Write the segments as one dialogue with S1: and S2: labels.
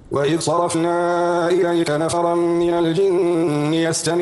S1: وإذ صرفنا إليك نفرا من الجن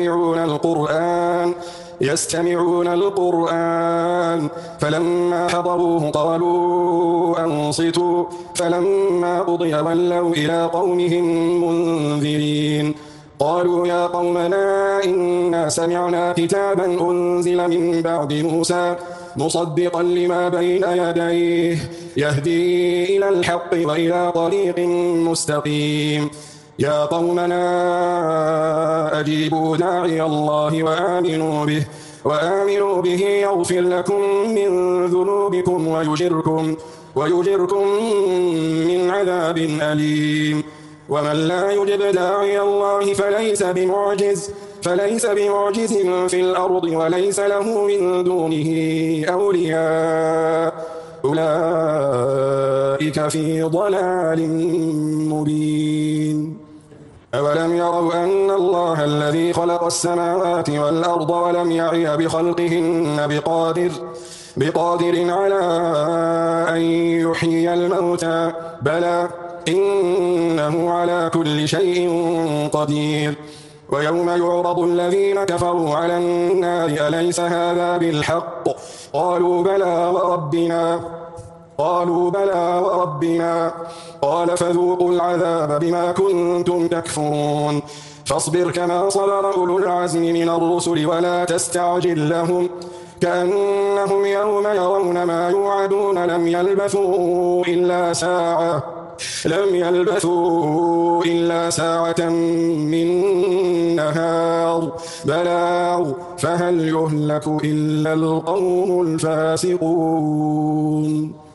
S1: يستمعون القرآن فلما حضروه قالوا أنصتوا فلما قضي ولوا إلى قومهم منذرين قالوا يا قومنا إنا سمعنا كتابا أنزل من بعد موسى مصدقا لما بين يديه يهدي إلى الحق وإلى طريق مستقيم يا قومنا أجيبوا داعي الله وآمنوا به يغفر لكم من ذنوبكم ويجركم من عذاب أليم ومن لا يجب داعي الله فليس بمعجز في الأرض وليس له من دونه أولياء أولئك في ضلال مبين أولم يروا أن الله الذي خلق السماوات والأرض ولم يعي بخلقهن بقادر على أن يحيي الموتى بلى إنه على كل شيء قدير ويوم يعرض الذين كفروا على النار أليس هذا بالحق قالوا بلى وربنا قال فذوقوا العذاب بما كنتم تكفرون فاصبر كما صبر أولو العزم من الرسل ولا تستعجل لهم كأنهم يوم يرون ما يوعدون لم يلبثوا إلا ساعة من نهار بلاغ فهل يهلك إلا القوم الفاسقون